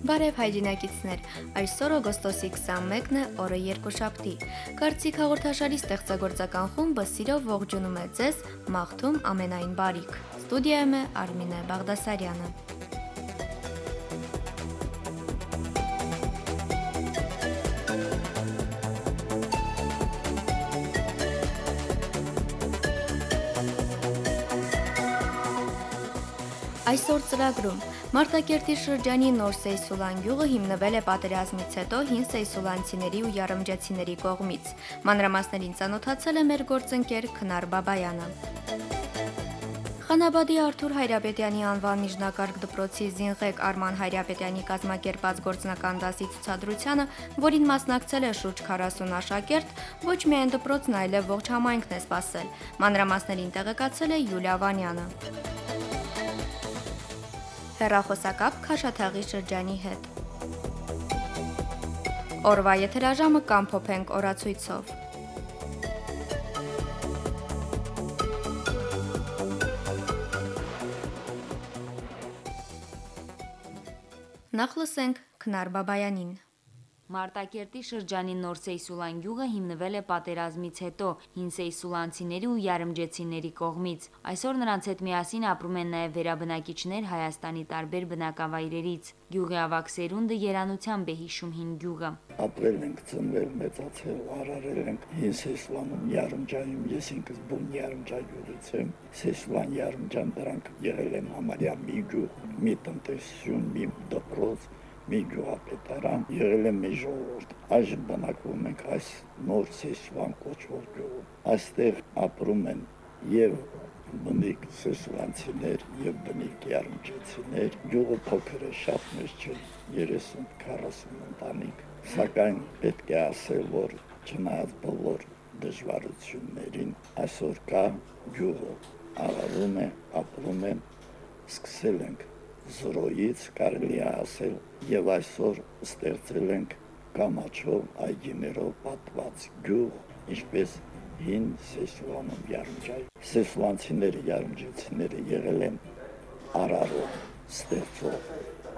Բարև հայրենակիցներ, այսօր օգոստոսի 21-ն է, օրը երկուշաբթի։ Կարծիք հաղորդաշարի ստեղծագործական խումբը սիրով ողջունում է ձեզ, մաղթում ամենայն բարիք։ Ստուդիայում է Արմինե Բաղդասարյանը։ Այսօր ծրագրում Մարտակերտի շրջանի Նոր Սեյսուլան գյուղը հիմնվել է պատերազմից հետո հին սեյսուլանցիների ու յարմջեցիների կողմից։ Մանրամասներին ծանոթացել է մեր գործընկեր Քնար Բաբայանը։ Խանաբադի Արթուր Հայրապետյանի անվան միջնակարգ դպրոցի զինղեկ Արման Հայրապետյանի կազմակերպած գործնական դասի ցուցադրությանը, որին մասնակցել է շուրջ 40 աշակերտ, ոչ միայն դպրոցն, այլև ողջ համայնքն է սպասել։ Մանրամասներին տեղեկացել է Յուլիա Վանյանը։ Հեռախոսակապ Քաշաթաղի շրջանի հետ։ Օրվա եթերաժամը կամփոփենք օրացույցով։ Նախ լսենք Քնար Բաբայանին։ Մարտակերտի շրջանի Նոր Սեյսուլան գյուղը հիմնվել է պատերազմից հետո հին սեյսուլանցիների ու յարմջեցիների կողմից։ Այսօր նրանց հետ միասին ապրում են նաև վերաբնակիչներ Հայաստանի տարբեր բնակավայրերից։ Գյուղի ավագ սերունդը երանությամբ է հիշում հին գյուղը։ Ապրել ենք, ծնվել, մեծացել, արարել ենք հին Սեյսուլանում յարմջայում, ես ինքս բուն յարմջայից եմ։ Սեյսուլան յարմջան դրանք եղել են համարյա մի գյուղ, մի տնտեսություն, մի դպրոց, մի գյուղապետարան, եղել է մի ժողովուրդ։ Այժմ բնակվում ենք այս Նոր Սեյսուլան կոչվող գյուղում։ Այստեղ ապրում են եւ բնիկ սեյսուլանցիներ եւ բնիկ յարմջեցիներ։ Գյուղը փոքր է, շատ մեծ չէ, 30-40 ընտանիք, սակայն պետք է ասել, որ չնայած բոլոր դժվարություններին, այսօր կա գյուղը, աղավում է, ապրում են, սկսել ենք զրոյից, կարելի է ասել, եւ այսօր ստեղծել ենք կամաչով, այգիներով պատված գյուղ, ինչպես հին Սեյսուլանում յարմջայ։ Սեյսուլանցիները, յարմջեցիները եղել են արարող, ստեղծող,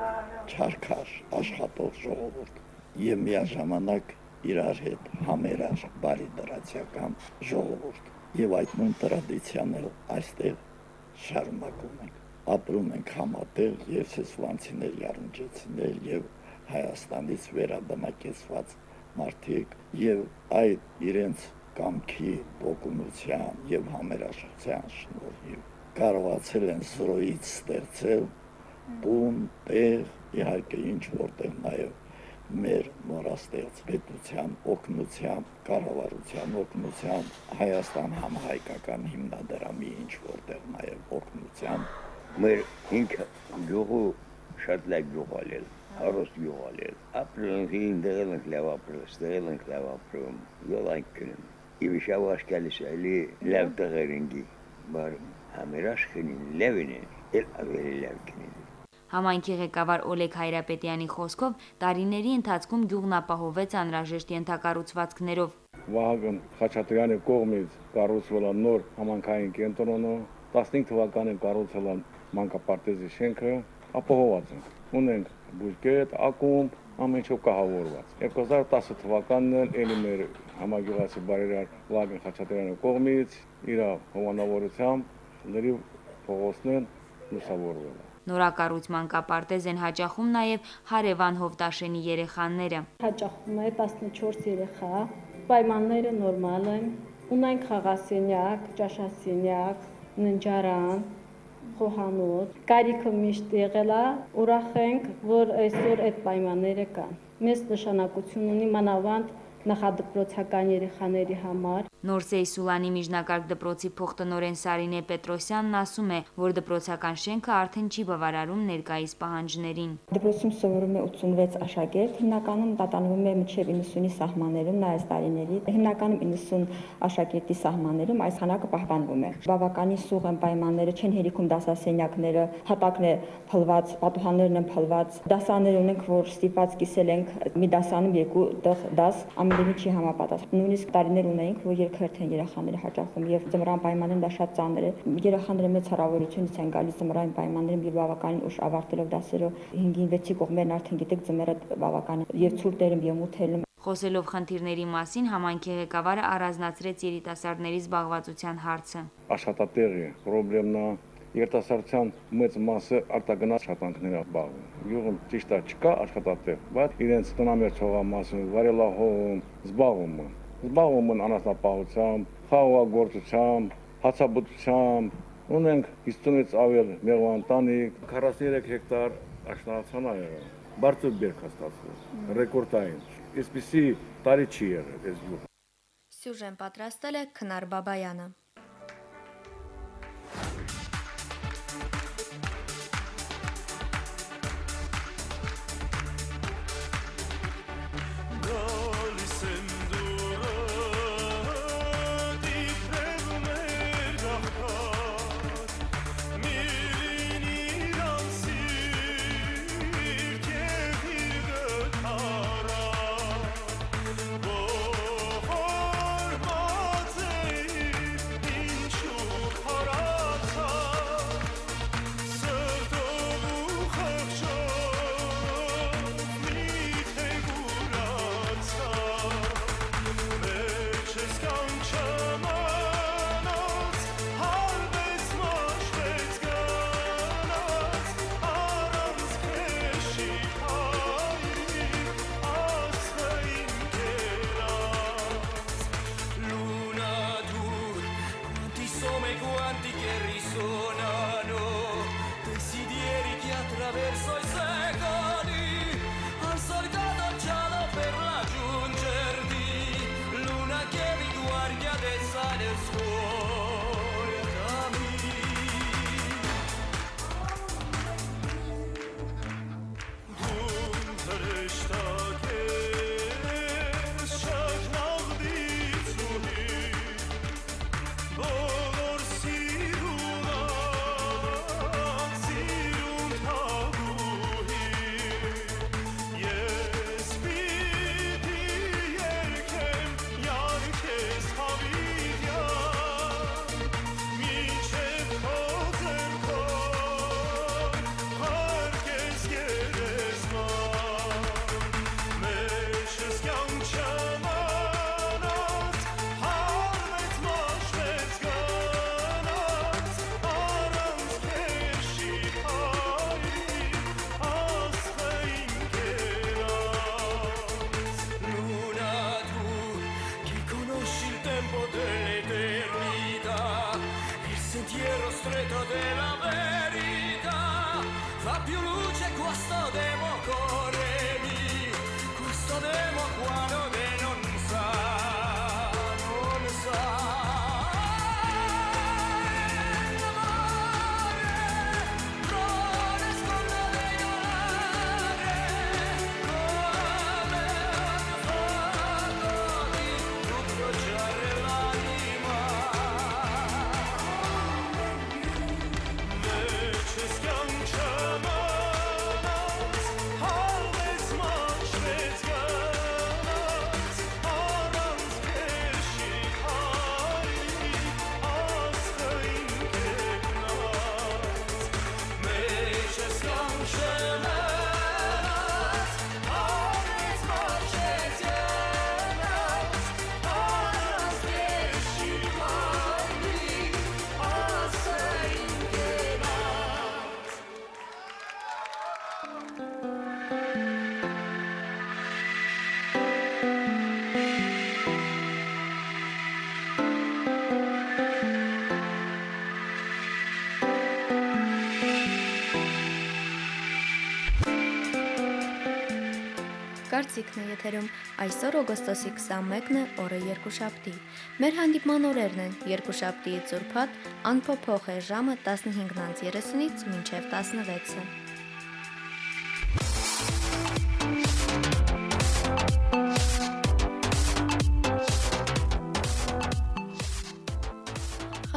չարքաշ, աշխատող ժողովուրդ եւ միաժամանակ իրար հետ համերաշխ, բարի դրացիական ժողովուրդ։ Եվ այդ նույն տրադիցիան էլ այստեղ շարունակում ենք։ Ապրում ենք համատեղ եւ սեյսուլանցիներ, յարմջեցիներ եւ Հայաստանից վերաբնակեցված մարդիկ եւ այդ իրենց կամքի, ողունության եւ համերաշխության շնորհիվ կարողացել են զրոյից ստեղծել տուն, տեղ, իհարկե ինչ որտեղ նաեւ մեր նորաստեղծ պետության օգնությամբ, կառավարության օգնությամբ, Հայաստան համահայկական հիմնադրամի ինչ որտեղ նաեւ օգնությամբ մեր ինքը գյուղը շատ լավ գյուղ է, հարուստ գյուղ է։ Ապրում ենք, դեղել ենք լավ ապրում, ստեղել ենք լավ ապրում, յոլայքն։ Իվիշավ աշկալիս էլի լավ տղերինգի, բար համերաշխին լավին է, էլ ավելի լավ կնին։ Համայնքի ղեկավար Օլեգ Հայրապետյանի խոսքով տարիների ընթացքում գյուղն ապահովեց անհրաժեշտ ենթակառուցվածքներով։ Վահագն Խաչատրյանի կողմից կառուցվել է նոր համայնքային կենտրոնը, 15 թվականին կառուցվել է մանկապարտեզի շենքը, ապահոված ենք։ Ունենք բուժկետ, ակումբ, ամեն ինչ կահավորված։ 2010 թվականին էլի մեր համագյուղացի բարերար Վահագն Խաչատրյանի կողմից իր հովանավորությամբ լրիվ փողոցներն լուսավորվել է։ Նորակառույց մանկապարտեզ են հաճախում նաև հարևան Հովտաշենի երեխաները։ Հաճախում է 14 երեխա, պայմանները նորմալ են, ունենք խաղասենյակ, ճաշասենյակ, ննջարան, խոհանոց, կարիքը միշտ եղել է, ուրախ ենք, որ այսօր այդ պայմանները կան։ Մեծ նշանակություն ունի մանավանդ նախադպրոցական երեխաների համար։ Նոր Սեյսուլանի միջնակարգ դպրոցի փոխտնօրեն Սարինե Պետրոսյանն ասում է, որ դպրոցական շենքը արդեն չի բավարարում ներկայիս պահանջներին։ Դպրոցում սովորում է 86 աշակերտ, հիմնականում տատանվում է մինչև 90-ի սահմաններում, նայած տարիների, հիմնականում 90 աշակերտի սահմաններում այս քանակը պահպանվում է։ Բավականին սուղ են պայմանները, չեն հերիքում դասասենյակները, հատակն է փլված, պատուհաններն են փլված, դասաներ ունենք, որ ստիպված կիսել ենք մի դասանում երկու դաս, պայմաններին չի համապատասխանում։ Նույնիսկ տարիներ ունեինք, որ երգերթ են երեխաների հաճախում եւ ձմռան պայմաններն դա շատ ծանր է։ Երեխաները մեծ հեռավորությունից են գալիս ձմռան պայմաններում եւ բավականին ուշ ավարտելով դասերը 5-ին 6-ի կողմերն արդեն գիտեք ձմեռը բավական եւ ցուրտերում եւ մութերում։ Խոսելով խնդիրների մասին, համայնքի ղեկավարը առանձնացրեց երիտասարդների զբաղվածության հարցը։ Աշխատատեղի խնդիրն է, երիտասարդության մեծ մասը արտագնաց աշխատանքներով զբաղվում։ Գյուղում ճիշտ է չկա աշխատատեղ, բայց իրենց տնամերձ հողամասում, վարելահողում զբաղվում են անասնապահությամբ, խաղողագործությամբ, հացաբուծությամբ, ունենք 50-ից ավել մեղվանտանիք, 43 հեկտար աշնանացան է եղել, բարձր բերք հաստատվում, ռեկորդային, այսպիսի տարի չի եղել այս գյուղը։ Սյուժեն պատրաստել է Քնար Բաբայանը։ Կարծիքն է եթերում այսօր օգոստոսի 21-ն է, օրը երկուշաբթի։ Մեր հանդիպման օրերն են երկուշաբթիից ուրբաթ, անփոփոխ է ժամը 15:30-ից մինչև 16-ը։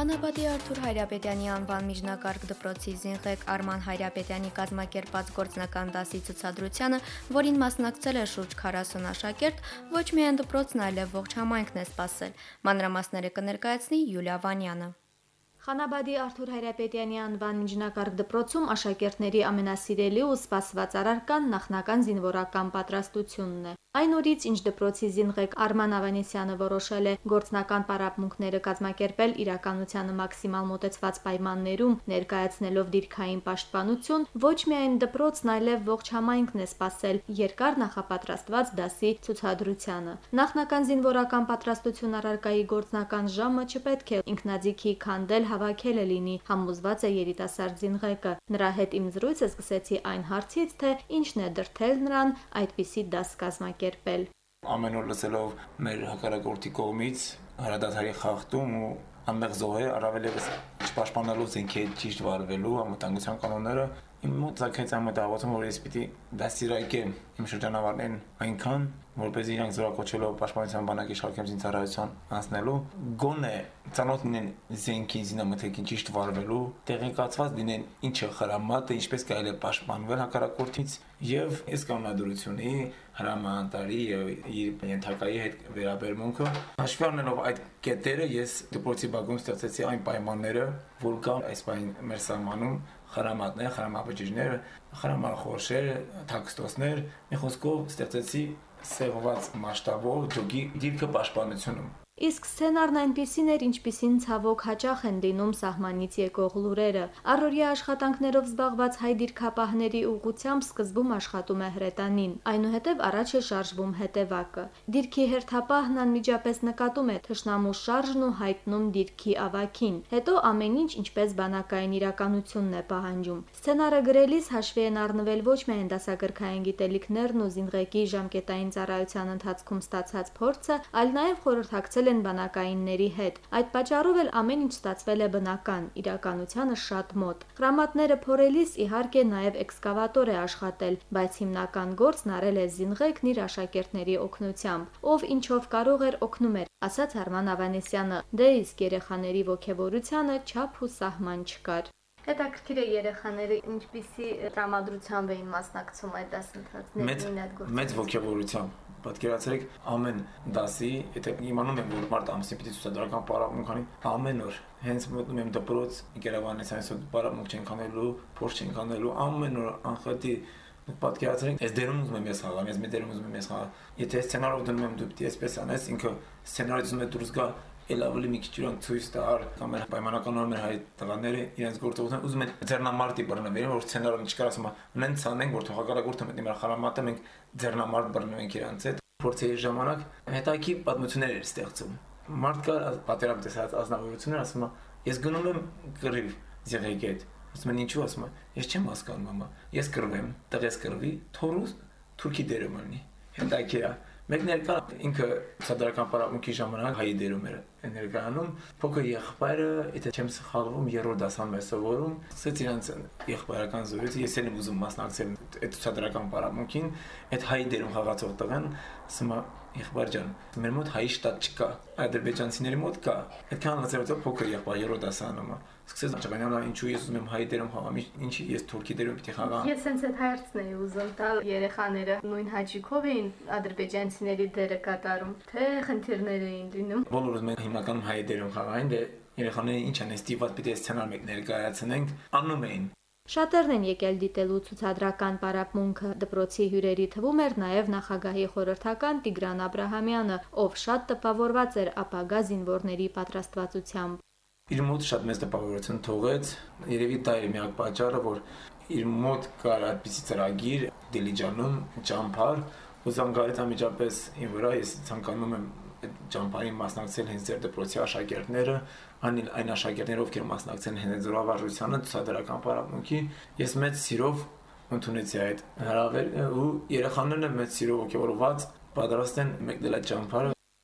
Խանաբադի Արթուր Հայրապետյանի անվան միջնակարգ դպրոցի զինղեկ Արման Հայրապետյանի կազմակերպած գործնական դասի ցուցադրությանը, որին մասնակցել է շուրջ 40 աշակերտ, ոչ միայն դպրոցն, այլև ողջ համայնքն է սպասել։ Մանրամասները կներկայացնի Յուլիա Վանյանը։ Խանաբադի Արթուր Հայրապետյանի անվան միջնակարգ դպրոցում աշակերտների ամենասիրելի ու սպասված առարկան նախնական զինվորական պատրաստությունն է։ Այն օրից, ինչ դպրոցի զինղեկ Արման Ավանեսյանը որոշել է գործնական պարապմունքները կազմակերպել իրականությանը մաքսիմալ մոտեցված պայմաններում, ներկայացնելով դիրքային պաշտպանություն, ոչ միայն դպրոցն, այլև ողջ համայնքն է սպասել երկար նախապատրաստված դասի ցուցադրությանը։ Նախնական զինվորական պատրաստություն առարկայի գործնական ժամը չպետք է ինքնաձիգի քանդել հավաքելը լինի, համոզված է երիտասարդ զինղեկը։ Նրա հետ իմ զրույցը սկսեցի այն հարցից, թե ինչն է դրդել նրան այդպիսի դաս կազմակերպել։ Ամեն օր լսելով մեր հակառակորդի կողմից հրադադարի խախտում ու անմեղ զոհեր, առավել ևս չպաշտպանելու զենքի ճիշտ վարվելու անվտանգության կանոնները, իմ մոտ ցակեց այն մտահոգություն, որ ես պիտի դաստիարակեմ իմ շրջանավարտներին այնքան, որպեսզի իրանք զորակոչելով պաշտպանության բանակի շարքեմզին ծառայության անցնելու, գոնե ծանոթ լինեն զենքի զինամթերքին ճիշտ վարվելու, տեղեկացված լինեն ինչը խրամատը, ինչպես կարելի է պաշտպանվել հակառակորդից եւ ես կանոնադրությունի հրամանատարի եւ իր ենթակայի հետ վերաբերմունքը հաշվի առնելով այդ կետերը ես դպրոցի բակում ստեղծեցի այն պայմանները, որ կան այս պահին մեր սահմանում խրամատներ, խրամաբջիջներ, խրամախորշեր, թաքստոցներ, մի խոսքով ստեղծեցի սեղված մասշտաբով ջոգի դիրքը պաշտպանությունում։ Իսկ սցենարն այնպիսին էր, ինչպիսին ցավոք հաճախ են լինում սահմանից եկող լուրերը։ Առօրյա աշխատանքներով զբաղված հայ դիրքապահների ուղղությամբ սկզբում աշխատում է հրետանին, այնուհետև առաջ է շարժվում հետևակը։ Դիրքի հերթապահն անմիջապես նկատում է թշնամու շարժն ու հայտնում դիրքի ավագին։ Հետո ամեն ինչ ինչպես բանակային իրականությունն է պահանջում։ Սցենարը գրելիս հաշվի են առնվել ոչ միայն դասագրքային գիտելիքներն ու զինղեկի ժամկետային ծառայության ընթացքում ստացած փորձը, այլ նաև խորհրդակցել են բանակայինների հետ։ Այդ պատճառով էլ ամեն ինչ ստացվել է բնական, իրականությանը շատ մոտ։ Խրամատները փորելիս իհարկե նաև էքսկավատոր է աշխատել, բայց հիմնական գործն արել է զինղեկն իր աշակերտների օգնությամբ։ Ով ինչով կարող էր օգնում էր, ասաց Արման Ավանեսյանը։ Դե իսկ երեխաների ոգևորությանը չափ ու սահման չկար։ Հետաքրքիր է երեխաները ինչպիսի տրամադրությամբ էին մասնակցում այդ դասընթացներին այդ գործին։ Մեծ ոգևորությամբ։ Պատկերացրեք ամեն դասի, եթե իմանում եմ, որ մարտ ամսին պիտի ցուցադրական պարապմունքանի, ամեն օր հենց մտնում եմ դպրոց, Գերավանեսյանից պարապմունք չենք անելու, փորձ չենք անելու, ամեն օր անխտի պատկերացրեք, այս դերում ուզում եմ ես խաղամ, ես մի դերում ուզում եմ ես խաղամ։ Եթե սցենարով դնում եմ դու պիտի այսպես անես, ինքը սցենարից ուզում է դուրս գա էլ ավելի մի քիչ իրան ցույց տար կամ պայմանական նորմեր հայ տղաները իրենց գործողությունը ուզում են ձեռնամարտի բռնվել, որ սցենարը չկար ասում նենց անենք, որ հակառակորդը մտնի մեր խրամատը, մենք ձեռնամարտ բռնվենք իրանց հետ։ Փորձերի ժամանակ հետաքի պատմություններ էր ստեղծում։ Մարդ կար պատերազմ տեսած ազնվորություններ ասում ես գնում եմ կռիվ զեղեգի հետ։ Ասում են ինչու, ասում ես չեմ հասկանում մամա, ես կռվեմ, տղես կռվի, թորուս թուրքի դերում ունի։ Հետաքրքիր է։ Մեկ ներկա ինքը ցուցադրական պարապմունքի ժամանակ հայի դերում էր ներկայանում, փոքր եղբայրը, եթե չեմ սխալվում, երրորդ դասանում էր սովորում, ասեց իրանց եղբայրական զորույցը, ես էլ եմ ուզում մասնակցել այդ ցուցադրական պարապմունքին, այդ հայի դերում խաղացող տղան ասում է եղբայր ջան, մեր մոտ հայի շտատ չկա, ադրբեջանցիների մոտ կա, այդքան լացել փոքր եղբայր երրորդ դասանում է։ Սկսեց ճանաչել ինչու ես ուզում եմ հայի դերում խաղամ, ինչի ես թուրքի դերում պիտի խաղամ։ Ես հենց այդ հարցն էի ուզում տալ, երեխաները նույն հաճույքով էին ադրբեջանցիների դերը կատարում, թե խնդիրներ էին լինում։ Բոլորս մենք հիմնականում հայի դերում խաղային, դե երեխաները ինչ անեն, ստիպված պիտի սցենար մեկ ներկայացնենք, անում էին։ Շատերն են եկել դիտելու ցուցադրական պարապմունքը։ Դպրոցի հյուրերի թվում էր նաև նախագահի խորհրդական Տիգրան Աբրահամյանը, ով շատ տպավորված էր ապագա զինվորների պատրաստվածությամբ։ Իր մոտ շատ մեծ տպավորություն թողեց, երևի դա էր միակ պատճառը, որ իր մոտ կար այդպիսի ծրագիր Դիլիջանում ճամփար, ու զանգարեց անմիջապես ինձ վրա, ես ցանկանում եմ ճամփարին մասնակցել հենց ձեր դպրոցի աշակերտները, այն աշակերտները, ովքեր մասնակցեն հենց զորավարժությանը ցուցադրական պարապմունքի, ես մեծ սիրով ընդունեցի այդ հրավերը ու երեխաներն մեծ սիրով ոգևորված պատրաստ են մեկնել այդ ճամփարը։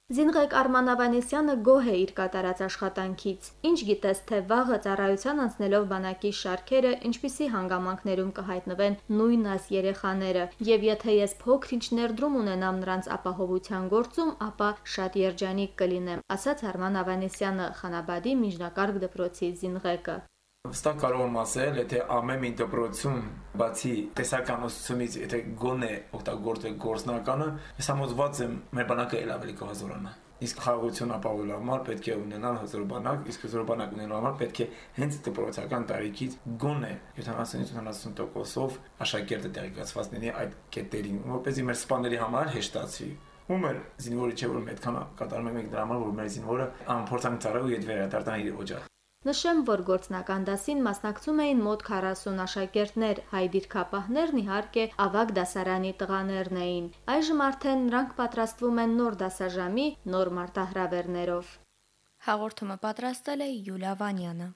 Զինղեկ Արման Ավանեսյանը գոհ է իր կատարած աշխատանքից։ Ինչ գիտես, թե վաղը ծառայության անցնելով բանակի շարքերը ինչպիսի հանգամանքներում կհայտնվեն նույն այս երեխաները, եւ եթե ես փոքր-ինչ ներդրում ունենամ նրանց ապահովության գործում, ապա շատ երջանիկ կլինեմ, ասաց Արման Ավանեսյանը, Խանաբադի միջնակարգ դպրոցի զինղեկը։ Վստահ կարող եմ ասել, եթե ամեն մի դպրոցում բացի տեսական ուսուցումից, եթե գոնե օգտագործվի գործնականը, ես համոզված եմ, մեր բանակը ել ավելի կհզորանա։ Իսկ խաղաղություն ապահովելու համար պետք է ունենալ հզոր բանակ, իսկ հզոր բանակ ունենալու համար պետք է հենց դպրոցական տարիքից գոնե 70-80%-ով աշակերտը տեղեկացված լինի այդ կետերին, որպեսզի մեր սպաների համար հեշտացվի։ Ու մեր զինվորը չէ, որ այդքան կատարում ենք դրա համար, որ մեր զինվորը անփորձանք ծառայ ու իդ վերադառնա իր օջախ։ Նշեմ, որ գործնական դասին մասնակցում էին մոտ 40 աշակերտներ, հայ դիրքապահներն իհարկե ավագ դասարանի տղաներն էին։ Այժմ արդեն նրանք պատրաստվում են նոր դասաժամի նոր մարտահրավերներով։ Հաղորդումը պատրաստել է Յուլիա Վանյանը։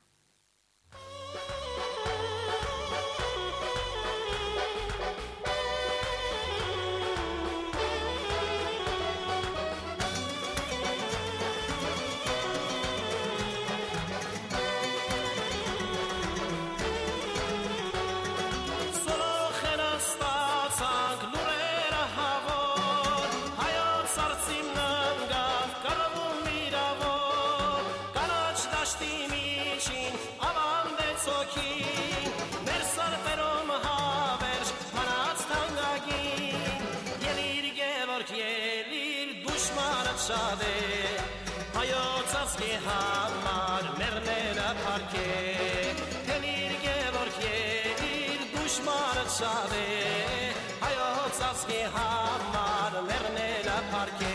Հայոց ազգի համար մեռները փառքե Հելիր Գևորգ ելիր դուշմանը շատ է Հայոց ազգի համար մեռները փառքե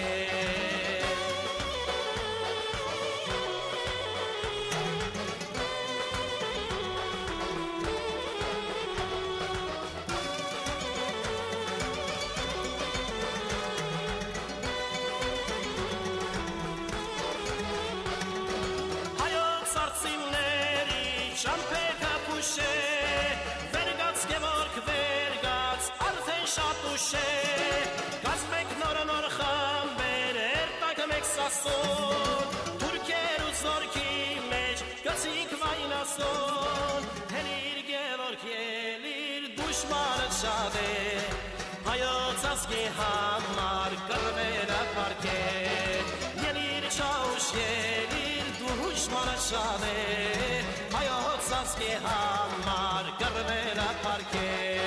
Վերգաց Գևորգ վերգաց արդեն շատ ուշ է Գազմեք նոր խամբեր երտակ մեկ սասոն Թուրքեր ու զորքի մեջ գցիկ վայնասոն Հելիր Գևորգ ելիր դուշմանը շատ է Հայոց ազգի համար կռվերը փառքե Ելիր չաուշ ելիր դուշմանը շատ է Հայոց ազգի համար կռվերը փառքե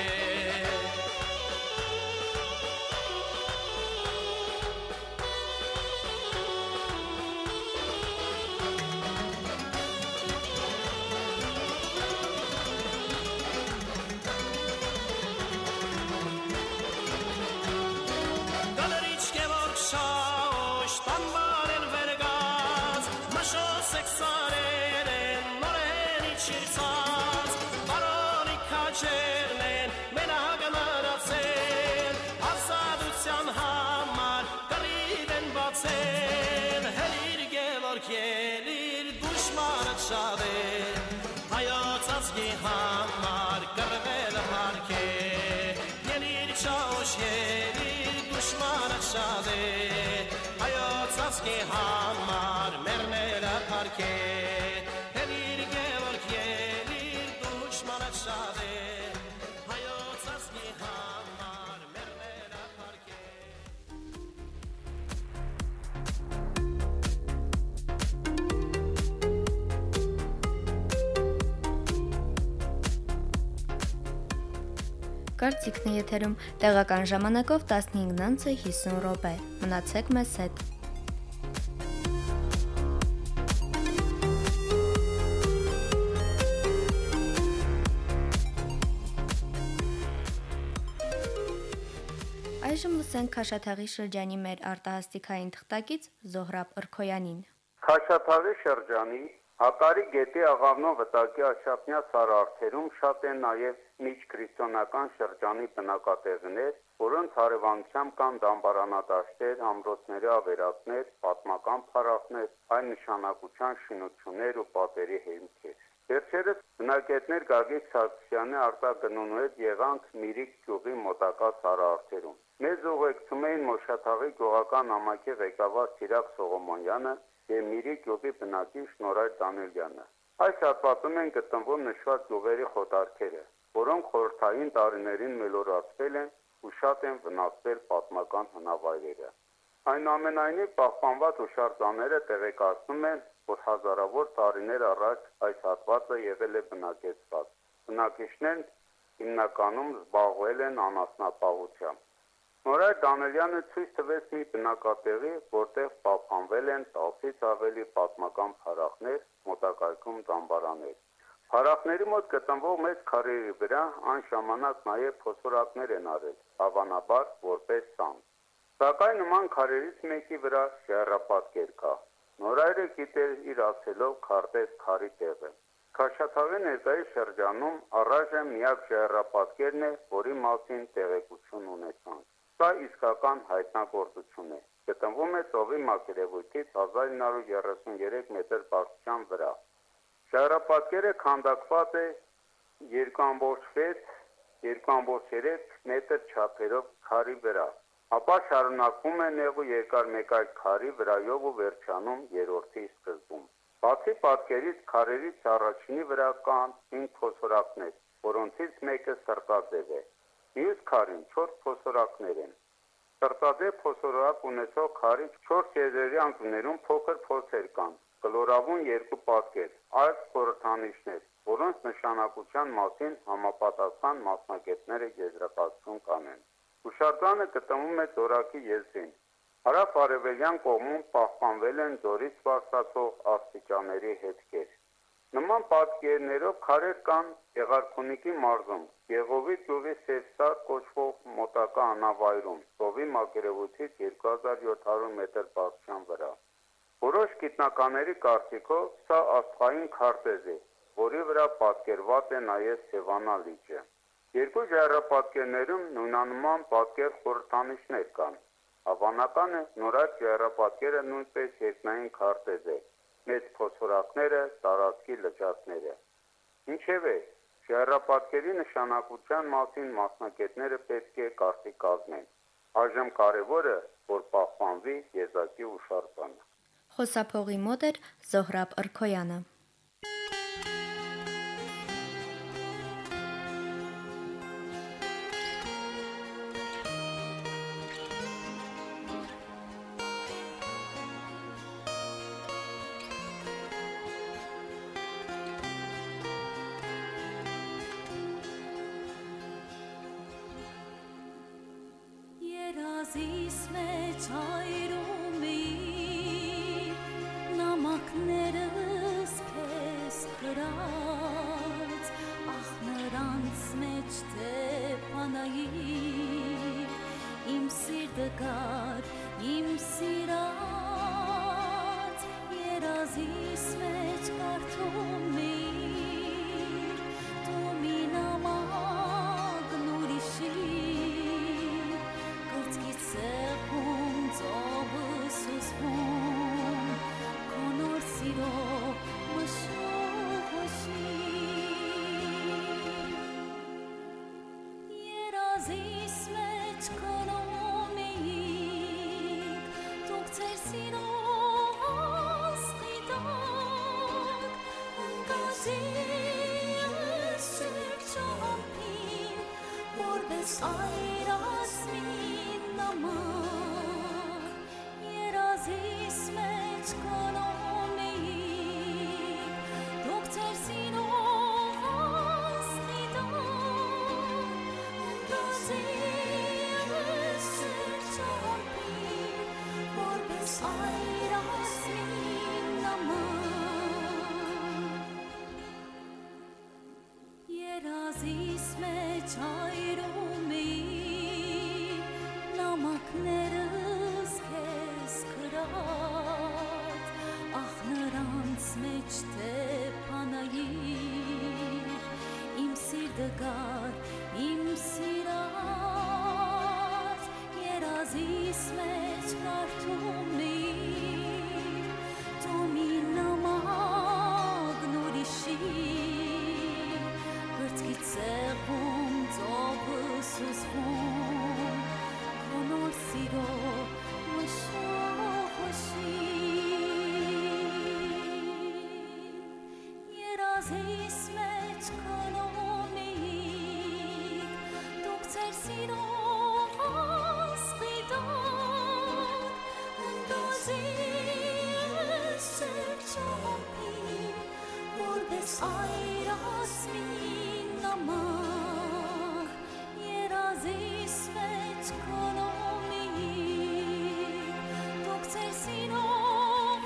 Գալերիչ Գևորգ շաոշ տանվար են վերգած մաշոս էքսարեր են նորեն իչիրցած բարոնի քաչերն են մենակ մնացել ազատության համար կռիվ են բացել Հելիր Գևորգ ելիր դուշմանը շատ է Հայոց ազգի համար կռվելը փառքե Ելիր չաուշ ելիր դուշմանը շատ է Հայոց ազգի համար մեռները փառքե Հելիր Գևորգ ելիր դուշմանը շատ է Հայոց ազգի համար մեռները փառքե Կարծիքն է եթերում տեղական ժամանակով 15:50 Մնացեք մեզ հետ։ Այժմ լսենք Քաշաթաղի շրջանի մեր արտահասթիկային թղթակից Զոհրաբ Ըրքոյանին։ Քաշաթաղի շրջանի Հակարի գետի աղավնո վտակի աշապնյա սարարթերում շատ են նաև միջքրիստոնական շրջանի բնակատեղիներ, որոնց հարևանությամբ կան դամբարանադաշտեր, ամրոցների ավերակներ, պատմական փառախներ, այլ նշանակության շինություններ ու պատերի հիմքեր։ Վերջերս բնակիչներ Գագիկ Սարգսյանի արտագնունու հետ եղանք Միրիկ գյուղի մոտակա սարարթերում։ Մեզ ուղեկցում էին Մոշաթաղի գյուղական համայնքի ղեկավար Սիրակ Սողոմոնյանը եւ Միրի գյուղի բնակիչ Նորայր Դանիելյանը։ Այս հատվածում են գտնվում նշված գյուղերի խոտարքերը, որոնք խորհրդային տարիներին մելորացվել են ու շատ են վնասվել պատմական հնավայրերը։ Այնուամենայնիվ պահպանված հուշարձանները տեղեկացնում են, որ հազարավոր տարիներ առաջ այս հատվածը եղել է բնակեցված։ Բնակիչներն հիմնականում զբաղվել են անասնապահությամբ։ Նորայր Դանիելյանը ցույց տվեց մի բնակատեղի, որտեղ պահպանվել են 10-ից ավելի պատմական փարախներ, մոտակայքում դամբարաներ։ Փարախների մոտ գտնվող մեծ քարերի վրա այն ժամանակ նաև փոսորակներ են արել, հավանաբար որպես սան։ Սակայն նման քարերից մեկի վրա ժայռապատկեր կա։ Նորայրը գիտեր իր ասելով քարտեզ քարի տեղը։ Քաշաթաղի ներկայիս շրջանում առայժմ միակ ժայռապատկերն է, որի մասին տեղեկություն ունեցանք։ Սա իսկական հայտնագործություն է։ Գտնվում է ծովի մակերևույթից 1933 մետր բարձրության վրա։ Ժայռապատկերը քանդակված է 2.6-2.3 մետր չափերով քարի վրա։ Ապա շարունակվում է նեղ ու երկար մեկ այլ քարի վրայով ու վերջանում երրորդի սկզբում։ Բացի պատկերից քարերից առաջինի վրա կան 5 փոսորակներ, որոնցից մեկը սրտաձև է։ Մյուս քարին 4 փոսորակներ են։ Սրտաձև փոսորակ ունեցող քարի 4 եզերյանքներում փոքր փոսեր կան, կլորավուն 2 պատկեր, այլ խորհրդանիշներ, որոնց նշանակության մասին համապատասխան մասնագետները եզրակացություն կանեն։ Հուշարձանը գտնվում է Ձորակի եզրին։ Հարավ-արևելյան կողմում պահպանվել են ձորից բարձրացող աստիճանների հետքեր։ Նման պատկերներով քարեր կան Եղարքունիքի մարզում, Եղովի գյուղի Սևսար կոչվող մոտակա անավայրում, ծովի մակերևույթից 2700 մետր բարձրության վրա։ Որոշ գիտնականների կարծիքով սա աստղային քարտեզ է, որի վրա պատկերված է նաև Սևանա լիճը։ Երկու ժայռապատկերներում նույնանման պատկեր խորհրդանիշներ կան։ Հավանական է, նորայր ժայռապատկերը նույնպես երկնային քարտեզ է, մեծ փոսորակները, տարածքի լճակները։ Ինչևէ, ժայռապատկերի նշանակության մասին մասնագետները պետք է կարծիք կազմեն։ Այժմ կարևորը, որ պահպանվի եզակի հուշարձանը։ Խոսափողի մոտ էր Զոհրաբ Ըրքոյանը։ Երազիս մեջ այրում էի, նամակներս քեզ գրած, ախ նրանց մեջ թե պանայի, իմ սիրտը կար, իմ սիրած, երազիս մեջ կարդում էի, դու մի նամակն ուրիշի, Սեղում ծովը սուսվում, կոնոր սիրո մշողոշի։ Երազիս մեջ կնում էիք, դուք ձեր սիրո ասխիտակ, ընկազի ես շրջամփին, որպես այրասմին նամակ, երազիս մեջ կնում էիք, դուք ձեր սիրո ասխիտակ, ընկազի ես շրջամփին, որպես այրասմին նամակ, երազիս մեջ այրում էի, նամակներս քեզ գրած, ախ նրանց մեջ թե պանայիր, իմ սիրտը կար, իմ սիրած, երազիս մեջ կարդում էի, դու մի նամակն ուրիշի, գրծքից սեղում ծովը սուսվում, երազիս մեջ կանում էիք, դուք ձեր սիրով ասպիտան, ընդոզի ես ձեր ճամփին, որպես այրած մի նամակ, երազիս մեջ կանում էիք, դուք ձեր սիրով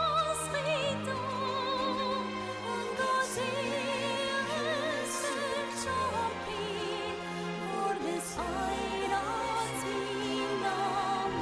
ասպիտան, ընդոզի ես ձեր ճամփին, որպես այրած մի նամակ.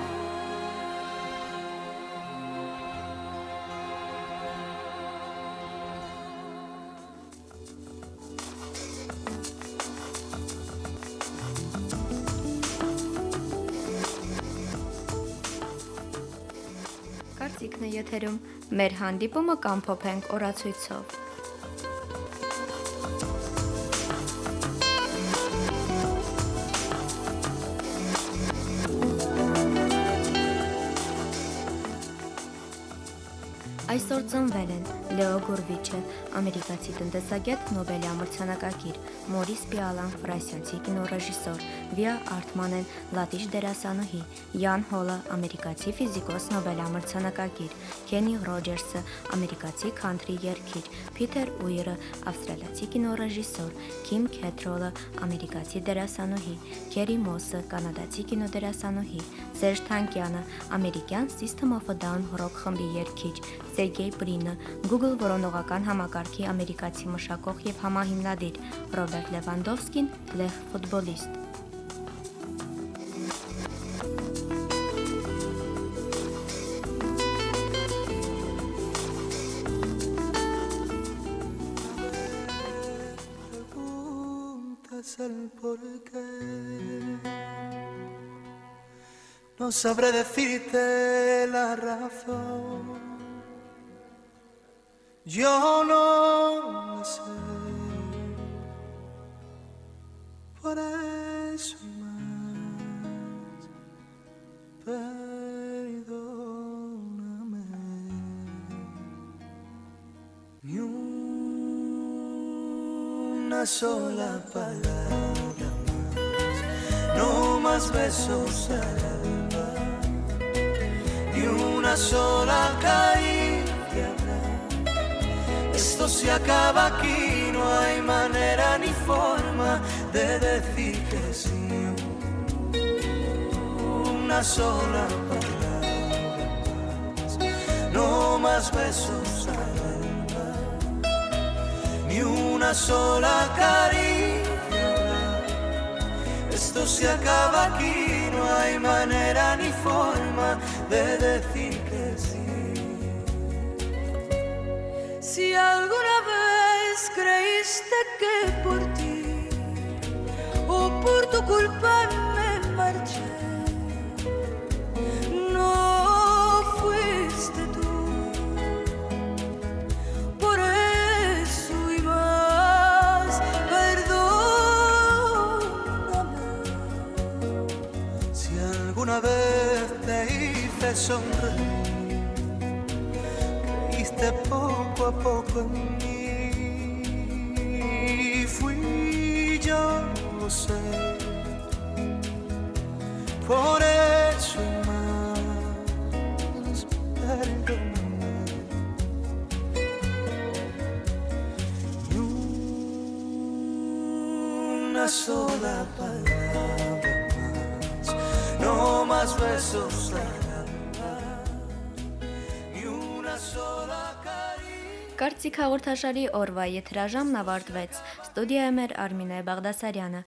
Կարծիքն է եթերում։ Մեր հանդիպումը կամփոփենք օրացույցով։ Այսօր ծնվել են Լեո Գորվիչը, ամերիկացի տնտեսագետ, Նոբելի ամրցանակակիր, Մորիս Պիալան, ֆրանսիացի կինոռեժիսոր, Վիա Արթմանեն, լատիշ դերասանուհի, Յան Հոլը, ամերիկացի ֆիզիկոս, Նոբելի ամրցանակակիր, Քենի Ռոջերսը, ամերիկացի քանթրի երգիչ, Փիթեր Ուիրը, ավստրալիացի կինոռեժիսոր, Քիմ Քեթրոլը, ամերիկացի դերասանուհի, Քերի Մոսը, կանադացի կինոդերասանուհի, Սերժ Թանկյանը, ամերիկյան System of a Down ռոք խմբի երգիչ, Սերգեյ Բրինը, Google որոնողական համակարգի ամերիկացի մշակող և համահիմնադիր, Ռոբերտ Լևանդովսկին, լեհ ֆուտբոլիստ։ No sabré decirte la razón, yo no la sé, por eso más, perdóname, ni una sola palabra más, no más besos al alba, ni una sola caricia habrá. Esto se acaba aquí, no hay manera ni forma de decir que sí. Una sola palabra más, no más besos al alba, ni una sola caricia habrá. Esto se acaba aquí, no hay manera ni forma de decir que sí. Si alguna vez creíste que por ti o por tu culpa me marché, no fuiste tú, por eso y más, perdóname. Si alguna vez te hice sonreír, poco a poco en mí, fui yo, lo sé, por eso más, perdóname, ni una sola palabra más, no más besos al alba, ni una sola. Կարծիք հաղորդաշարի օրվա եթրաժամն ավարտվեց։ Ստուդիայում էր Արմինե Բաղդասարյանը։